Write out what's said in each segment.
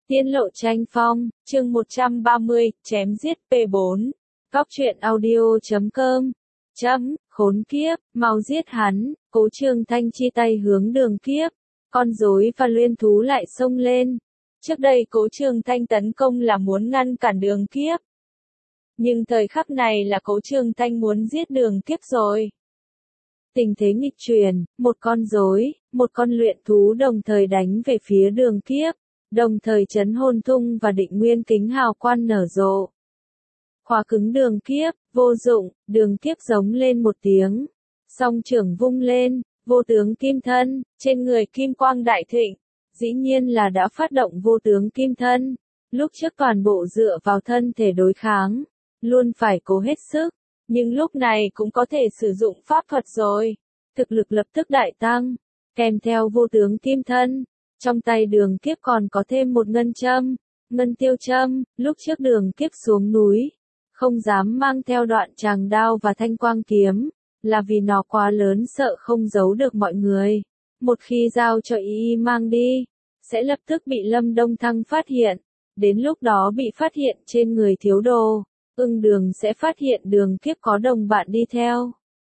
Tiên lộ tranh phong, chương 130, chém giết P4. Góc truyện audio.com. Khốn kiếp, mau giết hắn, Cố Trương Thanh chi tay hướng Đường Kiếp. Con rối và Luyên Thú lại xông lên. Trước đây Cố Trương Thanh tấn công là muốn ngăn cản Đường Kiếp. Nhưng thời khắc này là Cố Trương Thanh muốn giết Đường Kiếp rồi. Tình thế nghịch chuyển, một con rối, một con luyện thú đồng thời đánh về phía Đường Kiếp. Đồng thời chấn hồn thung và định nguyên kính hào quang nở rộ. Khóa cứng Đường Kiếp, vô dụng, Đường Kiếp giống lên một tiếng. Song trưởng vung lên, vô tướng kim thân, trên người kim quang đại thịnh. Dĩ nhiên là đã phát động vô tướng kim thân. Lúc trước toàn bộ dựa vào thân thể đối kháng. Luôn phải cố hết sức. Nhưng lúc này cũng có thể sử dụng pháp thuật rồi. Thực lực lập tức đại tăng. Kèm theo vô tướng kim thân. Trong tay Đường Kiếp còn có thêm một ngân châm, ngân tiêu châm. Lúc trước Đường Kiếp xuống núi, không dám mang theo đoạn tràng đao và thanh quang kiếm, là vì nó quá lớn sợ không giấu được mọi người. Một khi giao cho y mang đi, sẽ lập tức bị Lâm Đông Thăng phát hiện. Đến lúc đó bị phát hiện trên người thiếu đồ, Ưng Đường sẽ phát hiện Đường Kiếp có đồng bạn đi theo.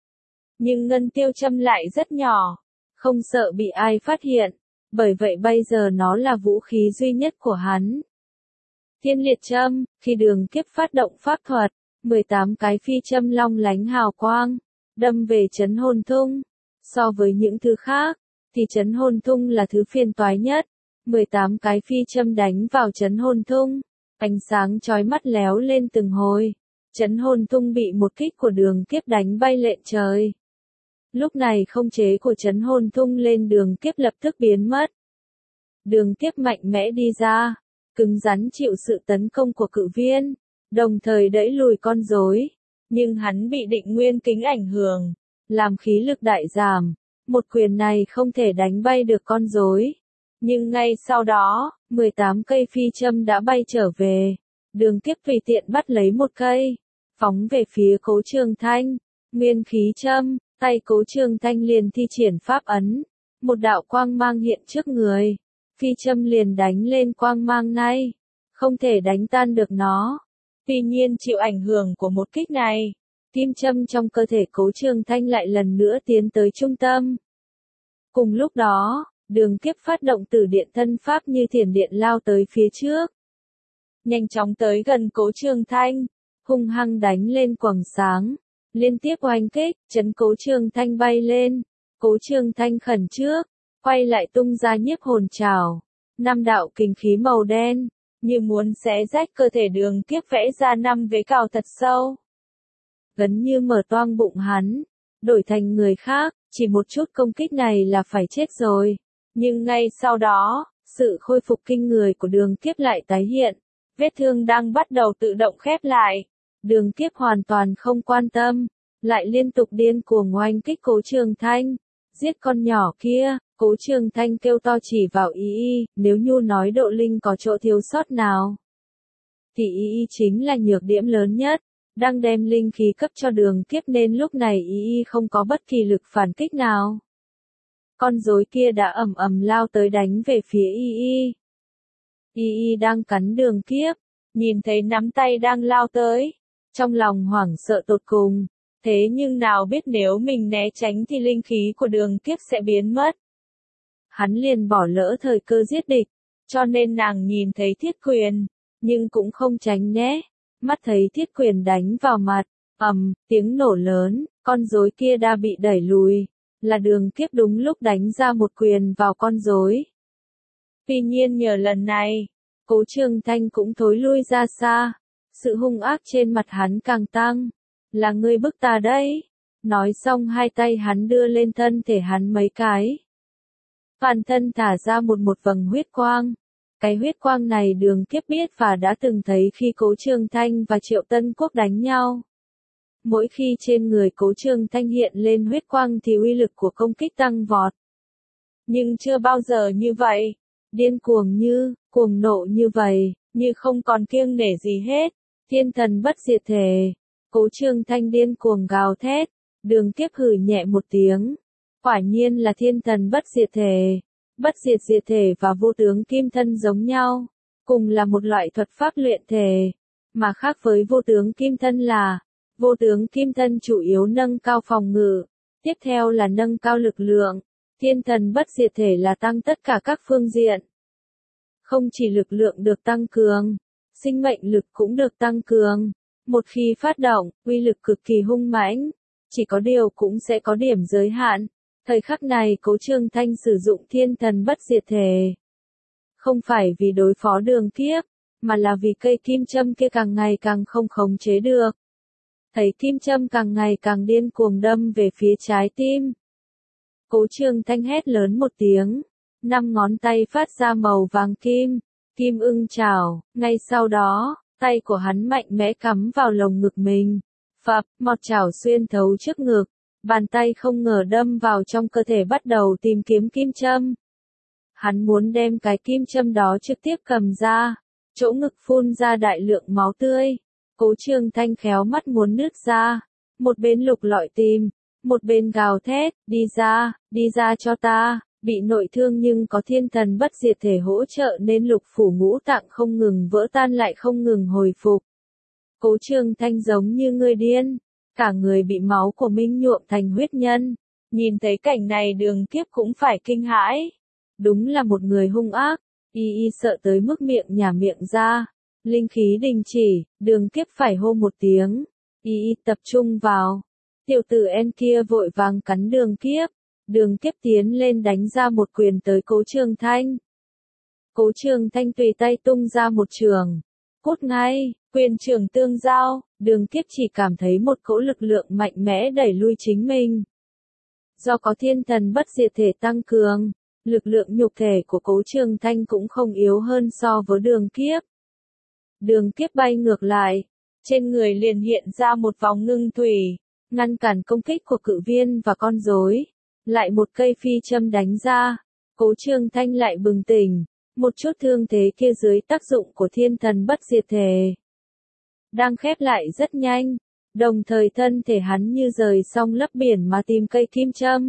Nhưng ngân tiêu châm lại rất nhỏ, không sợ bị ai phát hiện. Bởi vậy bây giờ nó là vũ khí duy nhất của hắn. Thiên liệt châm, khi Đường Kiếp phát động pháp thuật, 18 cái phi châm long lánh hào quang, đâm về chấn hồn thung. So với những thứ khác, thì chấn hồn thung là thứ phiền toái nhất. 18 cái phi châm đánh vào chấn hồn thung, ánh sáng chói mắt léo lên từng hồi. Chấn hồn thung bị một kích của Đường Kiếp đánh bay lệ trời. Lúc này không chế của chấn hồn thung lên Đường Kiếp lập tức biến mất. Đường Kiếp mạnh mẽ đi ra, cứng rắn chịu sự tấn công của cự viên, đồng thời đẩy lùi con rối. Nhưng hắn bị định nguyên kính ảnh hưởng, làm khí lực đại giảm. Một quyền này không thể đánh bay được con rối. Nhưng ngay sau đó, 18 cây phi châm đã bay trở về. Đường Kiếp tùy tiện bắt lấy một cây, phóng về phía Cố Trương Thanh. Nguyên khí châm. Tay Cố Trương Thanh liền thi triển pháp ấn. Một đạo quang mang hiện trước người. Phi châm liền đánh lên quang mang này. Không thể đánh tan được nó. Tuy nhiên chịu ảnh hưởng của một kích này, kim châm trong cơ thể Cố Trương Thanh lại lần nữa tiến tới trung tâm. Cùng lúc đó, Đường Kiếp phát động Tử Điện thân pháp như thiểm điện lao tới phía trước. Nhanh chóng tới gần Cố Trương Thanh, hung hăng đánh lên quầng sáng. Liên tiếp oanh kích, chấn Cố Trương Thanh bay lên. Cố Trương Thanh khẩn trước, quay lại tung ra nhiếp hồn trảo. 5 đạo kình khí màu đen, như muốn xé rách cơ thể Đường Kiếp vẽ ra 5 vế cào thật sâu. Gần như mở toang bụng hắn, đổi thành người khác, chỉ một chút công kích này là phải chết rồi. Nhưng ngay sau đó, sự khôi phục kinh người của Đường Kiếp lại tái hiện. Vết thương đang bắt đầu tự động khép lại. Đường Kiếp hoàn toàn không quan tâm, lại liên tục điên cuồng oanh kích Cố Trương Thanh. Giết con nhỏ kia, Cố Trương Thanh kêu to chỉ vào y, nếu như nói độ linh có chỗ thiếu sót nào, thì y chính là nhược điểm lớn nhất, đang đem linh khí cấp cho Đường Kiếp nên lúc này y không có bất kỳ lực phản kích nào. Con rối kia đã ầm ầm lao tới đánh về phía y. Y đang cắn Đường Kiếp, nhìn thấy nắm tay đang lao tới, trong lòng hoảng sợ tột cùng. Thế nhưng nào biết nếu mình né tránh thì linh khí của Đường Kiếp sẽ biến mất. Hắn liền bỏ lỡ thời cơ giết địch, cho nên nàng nhìn thấy thiết quyền, nhưng cũng không tránh né. Mắt thấy thiết quyền đánh vào mặt, tiếng nổ lớn, con rối kia đã bị đẩy lùi. Là Đường Kiếp đúng lúc đánh ra một quyền vào con rối. Tuy nhiên nhờ lần này, Cố Trương Thanh cũng thối lui ra xa. Sự hung ác trên mặt hắn càng tăng. Là ngươi bức ta đấy. Nói xong hai tay hắn đưa lên thân thể hắn mấy cái. Toàn thân thả ra một vầng huyết quang. Cái huyết quang này Đường Kiếp biết và đã từng thấy khi Cố Trương Thanh và Triệu Tân Quốc đánh nhau. Mỗi khi trên người Cố Trương Thanh hiện lên huyết quang thì uy lực của công kích tăng vọt. Nhưng chưa bao giờ như vậy. Điên cuồng như, cuồng nộ như vậy, như không còn kiêng nể gì hết. Thiên thần bất diệt thể. Cố Trương Thanh điên cuồng gào thét. Đường Kiếp hừ nhẹ một tiếng. Quả nhiên là thiên thần bất diệt thể. Bất diệt diệt thể và vô tướng kim thân giống nhau. cùng là một loại thuật pháp luyện thể, mà khác với vô tướng kim thân là, vô tướng kim thân chủ yếu nâng cao phòng ngự, tiếp theo là nâng cao lực lượng, thiên thần bất diệt thể là tăng tất cả các phương diện. Không chỉ lực lượng được tăng cường, sinh mệnh lực cũng được tăng cường. Một khi phát động, uy lực cực kỳ hung mãnh, chỉ có điều cũng sẽ có điểm giới hạn. Thời khắc này Cố Trương Thanh sử dụng thiên thần bất diệt thể. Không phải vì đối phó Đường Kiếp, mà là vì cây kim châm kia càng ngày càng không khống chế được. Thấy kim châm càng ngày càng điên cuồng đâm về phía trái tim. Cố Trương Thanh hét lớn một tiếng, 5 ngón tay phát ra màu vàng kim, kim ưng chảo, ngay sau đó, tay của hắn mạnh mẽ cắm vào lồng ngực mình. Phập, một chảo xuyên thấu trước ngực, bàn tay không ngờ đâm vào trong cơ thể bắt đầu tìm kiếm kim châm. Hắn muốn đem cái kim châm đó trực tiếp cầm ra, chỗ ngực phun ra đại lượng máu tươi. Cố Trương Thanh khéo mắt muốn nứt ra, một bên lục lọi tìm, một bên gào thét, đi ra cho ta. Bị nội thương nhưng có thiên thần bất diệt thể hỗ trợ nên lục phủ ngũ tạng không ngừng vỡ tan lại không ngừng hồi phục. Cố Trương Thanh giống như người điên, cả người bị máu của Minh nhuộm thành huyết nhân. Nhìn thấy cảnh này Đường Kiếp cũng phải kinh hãi. Đúng là một người hung ác, y sợ tới mức miệng nhả miệng ra. Linh khí đình chỉ, Đường Kiếp phải hô một tiếng. Y tập trung vào. Tiểu tử En kia vội vàng cắn Đường Kiếp. Đường Kiếp tiến lên đánh ra một quyền tới Cố Trương Thanh. Cố Trương Thanh tùy tay tung ra một trường. Cút ngay, quyền trường tương giao, Đường Kiếp chỉ cảm thấy một cỗ lực lượng mạnh mẽ đẩy lui chính mình. Do có thiên thần bất diệt thể tăng cường, lực lượng nhục thể của Cố Trương Thanh cũng không yếu hơn so với Đường Kiếp. Đường Kiếp bay ngược lại, trên người liền hiện ra một vòng ngưng thủy, ngăn cản công kích của cự viên và con rối. Lại một cây phi châm đánh ra, Cố Trương Thanh lại bừng tỉnh, một chút thương thế kia dưới tác dụng của thiên thần bất diệt thể đang khép lại rất nhanh, đồng thời thân thể hắn như rời sông lấp biển mà tìm cây kim châm.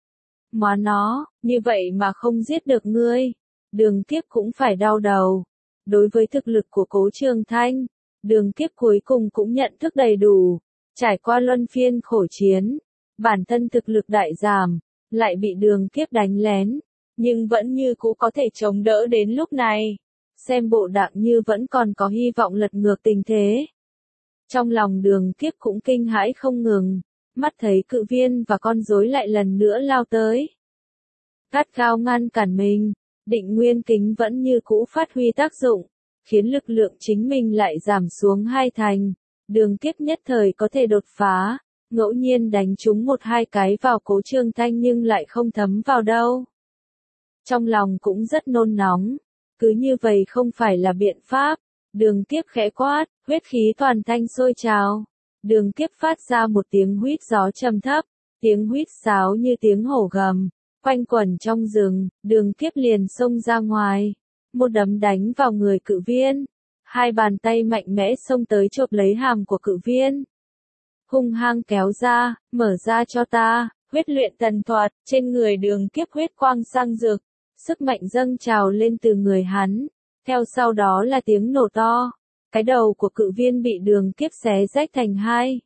Má nó, như vậy mà không giết được ngươi, Đường Kiếp cũng phải đau đầu. Đối với thực lực của Cố Trương Thanh, Đường Kiếp cuối cùng cũng nhận thức đầy đủ, trải qua luân phiên khổ chiến. Bản thân thực lực đại giảm, lại bị Đường Kiếp đánh lén, nhưng vẫn như cũ có thể chống đỡ đến lúc này. Xem bộ dạng như vẫn còn có hy vọng lật ngược tình thế. Trong lòng Đường Kiếp cũng kinh hãi không ngừng, mắt thấy cự viên và con rối lại lần nữa lao tới. Gắt gao ngăn cản mình, Định Nguyên Kính vẫn như cũ phát huy tác dụng, khiến lực lượng chính mình lại giảm xuống 2 thành. Đường Kiếp nhất thời có thể đột phá. Ngẫu nhiên đánh trúng 1-2 cái vào Cố Trương Thanh nhưng lại không thấm vào đâu. Trong lòng cũng rất nôn nóng, cứ như vậy không phải là biện pháp. Đường Kiếp khẽ quát, huyết khí toàn thanh sôi trào. Đường Kiếp phát ra một tiếng huýt gió trầm thấp, tiếng huýt sáo như tiếng hổ gầm, quanh quẩn trong rừng. Đường Kiếp liền xông ra ngoài, một đấm đánh vào người cự viên, 2 bàn tay mạnh mẽ xông tới chộp lấy hàm của cự viên. Hung hăng kéo ra, mở ra cho ta, huyết luyện thần thuật, trên người Đường Kiếp huyết quang sang rực, sức mạnh dâng trào lên từ người hắn, theo sau đó là tiếng nổ to, cái đầu của cự viên bị Đường Kiếp xé rách thành 2.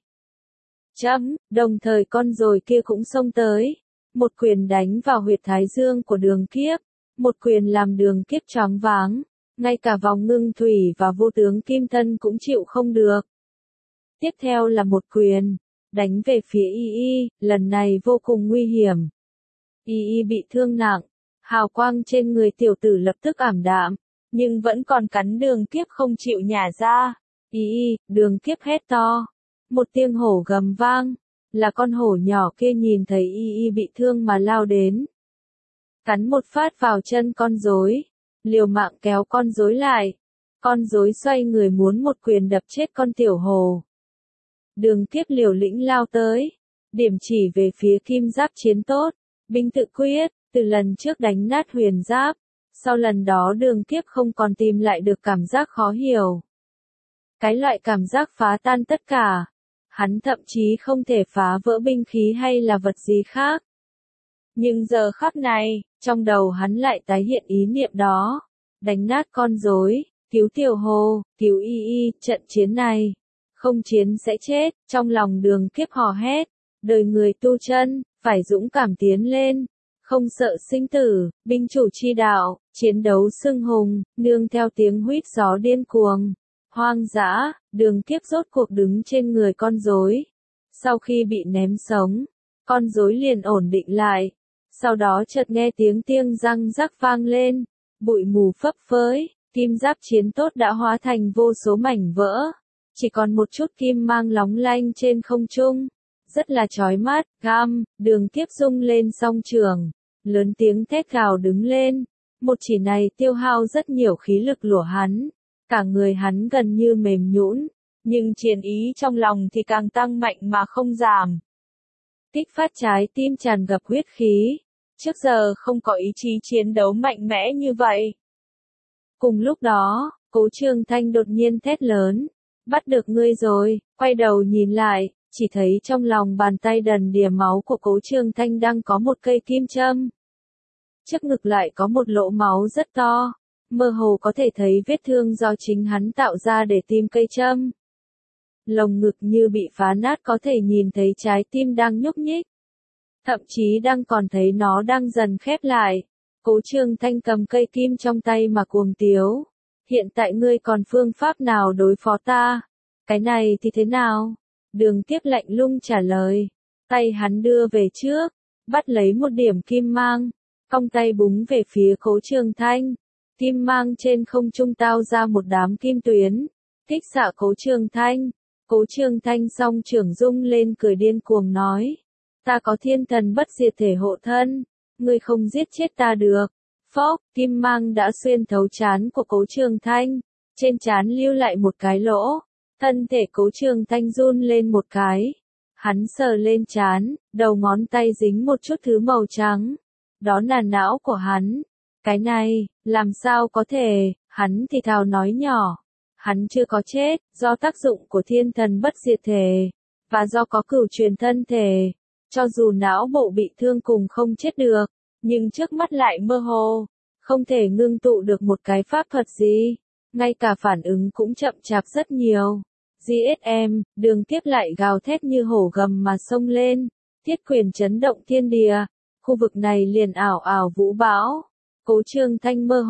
Đồng thời con rồi kia cũng xông tới, một quyền đánh vào huyệt thái dương của Đường Kiếp, một quyền làm Đường Kiếp choáng váng, ngay cả vòng ngưng thủy và vô tướng kim thân cũng chịu không được. Tiếp theo là một quyền, đánh về phía Y, lần này vô cùng nguy hiểm. Y bị thương nặng, hào quang trên người tiểu tử lập tức ảm đạm, nhưng vẫn còn cắn Đường Kiếp không chịu nhả ra. Đường Kiếp hét to, một tiếng hổ gầm vang, là con hổ nhỏ kia nhìn thấy Y bị thương mà lao đến. Cắn một phát vào chân con rối, liều mạng kéo con rối lại. Con rối xoay người muốn một quyền đập chết con tiểu hổ. Đường Kiếp liều lĩnh lao tới, điểm chỉ về phía kim giáp chiến tốt, binh tự quyết, từ lần trước đánh nát huyền giáp, sau lần đó Đường Kiếp không còn tìm lại được cảm giác khó hiểu. Cái loại cảm giác phá tan tất cả, hắn thậm chí không thể phá vỡ binh khí hay là vật gì khác. Nhưng giờ khắc này, trong đầu hắn lại tái hiện ý niệm đó, đánh nát con rối, cứu Tiểu Hồ, cứu Y Y, trận chiến này, không chiến sẽ chết, trong lòng Đường Kiếp hò hét, đời người tu chân, phải dũng cảm tiến lên, không sợ sinh tử, binh chủ chi đạo, chiến đấu xưng hùng, nương theo tiếng huýt gió điên cuồng. Hoang dã, Đường Kiếp rốt cuộc đứng trên người con rối. Sau khi bị ném sống, con rối liền ổn định lại. Sau đó chợt nghe tiếng tiêng răng rắc vang lên, bụi mù phấp phới, kim giáp chiến tốt đã hóa thành vô số mảnh vỡ. Chỉ còn một chút kim mang lóng lanh trên không trung. Rất là chói mắt, Đường Kiếp rung lên song trường, lớn tiếng thét gào đứng lên. Một chỉ này tiêu hao rất nhiều khí lực của hắn. Cả người hắn gần như mềm nhũn, nhưng chiến ý trong lòng thì càng tăng mạnh mà không giảm. Kích phát trái tim tràn ngập huyết khí, trước giờ không có ý chí chiến đấu mạnh mẽ như vậy. Cùng lúc đó, Cố Trường Thanh đột nhiên thét lớn, bắt được ngươi rồi, quay đầu nhìn lại, chỉ thấy trong lòng bàn tay đần đìa máu của Cố Trường Thanh đang có một cây kim châm. Trước ngực lại có một lỗ máu rất to. Mơ hồ có thể thấy vết thương do chính hắn tạo ra để tìm cây châm. Lồng ngực như bị phá nát có thể nhìn thấy trái tim đang nhúc nhích. Thậm chí đang còn thấy nó đang dần khép lại. Cố Trường Thanh cầm cây kim trong tay mà cuồng tiếu. Hiện tại ngươi còn phương pháp nào đối phó ta? Cái này thì thế nào? Đường Kiếp lạnh lùng trả lời. Tay hắn đưa về trước, bắt lấy một điểm kim mang, cong tay búng về phía Cố Trường Thanh. Kim mang trên không trung tao ra một đám kim tuyến, kích xạ Cố Trường Thanh. Cố Trường Thanh song trưởng rung lên cười điên cuồng nói, ta có thiên thần bất diệt thể hộ thân, ngươi không giết chết ta được. Phốc, kim mang đã xuyên thấu trán của Cố Trường Thanh, trên trán lưu lại một cái lỗ, thân thể Cố Trường Thanh run lên một cái. Hắn sờ lên trán, đầu ngón tay dính một chút thứ màu trắng, đó là não của hắn. Cái này, làm sao có thể, hắn thì thào nói nhỏ. Hắn chưa có chết, do tác dụng của thiên thần bất diệt thể, và do có cửu truyền thân thể. Cho dù não bộ bị thương cùng không chết được, nhưng trước mắt lại mơ hồ, không thể ngưng tụ được một cái pháp thuật gì. Ngay cả phản ứng cũng chậm chạp rất nhiều. GSM, Đường Kiếp lại gào thét như hổ gầm mà xông lên, thiết quyền chấn động thiên địa, khu vực này liền ảo ảo vũ bão. Cố Trường Thanh mơ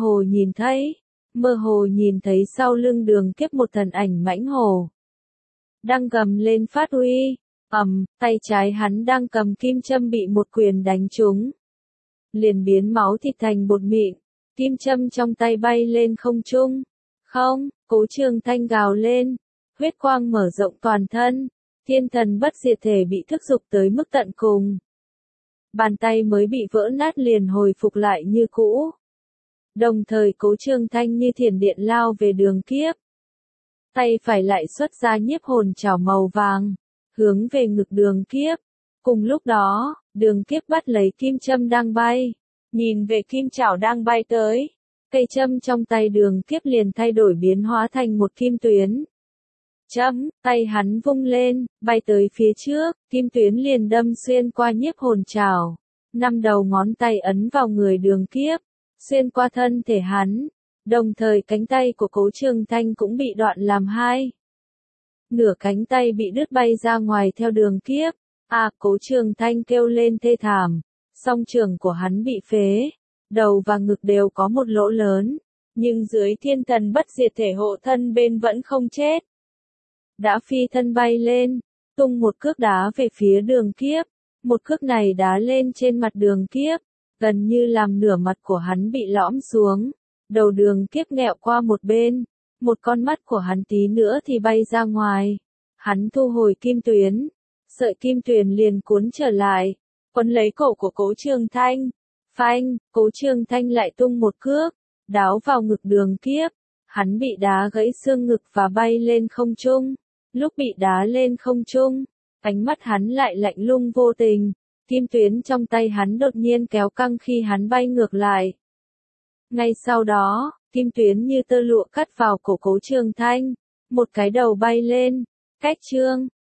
hồ nhìn thấy sau lưng Đường Kiếp một thần ảnh mãnh hổ. Đang gầm lên phát uy, tay trái hắn đang cầm kim châm bị một quyền đánh trúng. Liền biến máu thịt thành bột mịn, kim châm trong tay bay lên không trung. Không, Cố Trường Thanh gào lên, huyết quang mở rộng toàn thân, thiên thần bất diệt thể bị thúc giục tới mức tận cùng. Bàn tay mới bị vỡ nát liền hồi phục lại như cũ. Đồng thời Cố Trường Thanh như thiểm điện lao về Đường Kiếp. Tay phải lại xuất ra nhiếp hồn chảo màu vàng, hướng về ngực Đường Kiếp. Cùng lúc đó, Đường Kiếp bắt lấy kim châm đang bay, nhìn về kim chảo đang bay tới. Cây châm trong tay Đường Kiếp liền thay đổi biến hóa thành một kim tuyến. Tay hắn vung lên, bay tới phía trước, kim tuyến liền đâm xuyên qua nhiếp hồn chảo. 5 đầu ngón tay ấn vào người Đường Kiếp, xuyên qua thân thể hắn. Đồng thời cánh tay của Cố Trường Thanh cũng bị đoạn làm hai. Nửa cánh tay bị đứt bay ra ngoài theo Đường Kiếp. Cố Trường Thanh kêu lên thê thảm. Song trường của hắn bị phế, đầu và ngực đều có một lỗ lớn. Nhưng dưới thiên thần bất diệt thể hộ thân bên vẫn không chết. Đã phi thân bay lên, tung một cước đá về phía Đường Kiếp. Một cước này đá lên trên mặt Đường Kiếp, gần như làm nửa mặt của hắn bị lõm xuống. Đầu Đường Kiếp nghẹo qua một bên, một con mắt của hắn tí nữa thì bay ra ngoài. Hắn thu hồi kim tuyến, sợi kim tuyền liền cuốn trở lại, quấn lấy cổ của Cố Trường Thanh. Phanh, Cố Trường Thanh lại tung một cước, đáo vào ngực Đường Kiếp. Hắn bị đá gãy xương ngực và bay lên không trung. Lúc bị đá lên không trung, ánh mắt hắn lại lạnh lùng vô tình. Kim tuyến trong tay hắn đột nhiên kéo căng khi hắn bay ngược lại. Ngay sau đó, kim tuyến như tơ lụa cắt vào cổ Cố Trường Thanh. Một cái đầu bay lên, cách trương,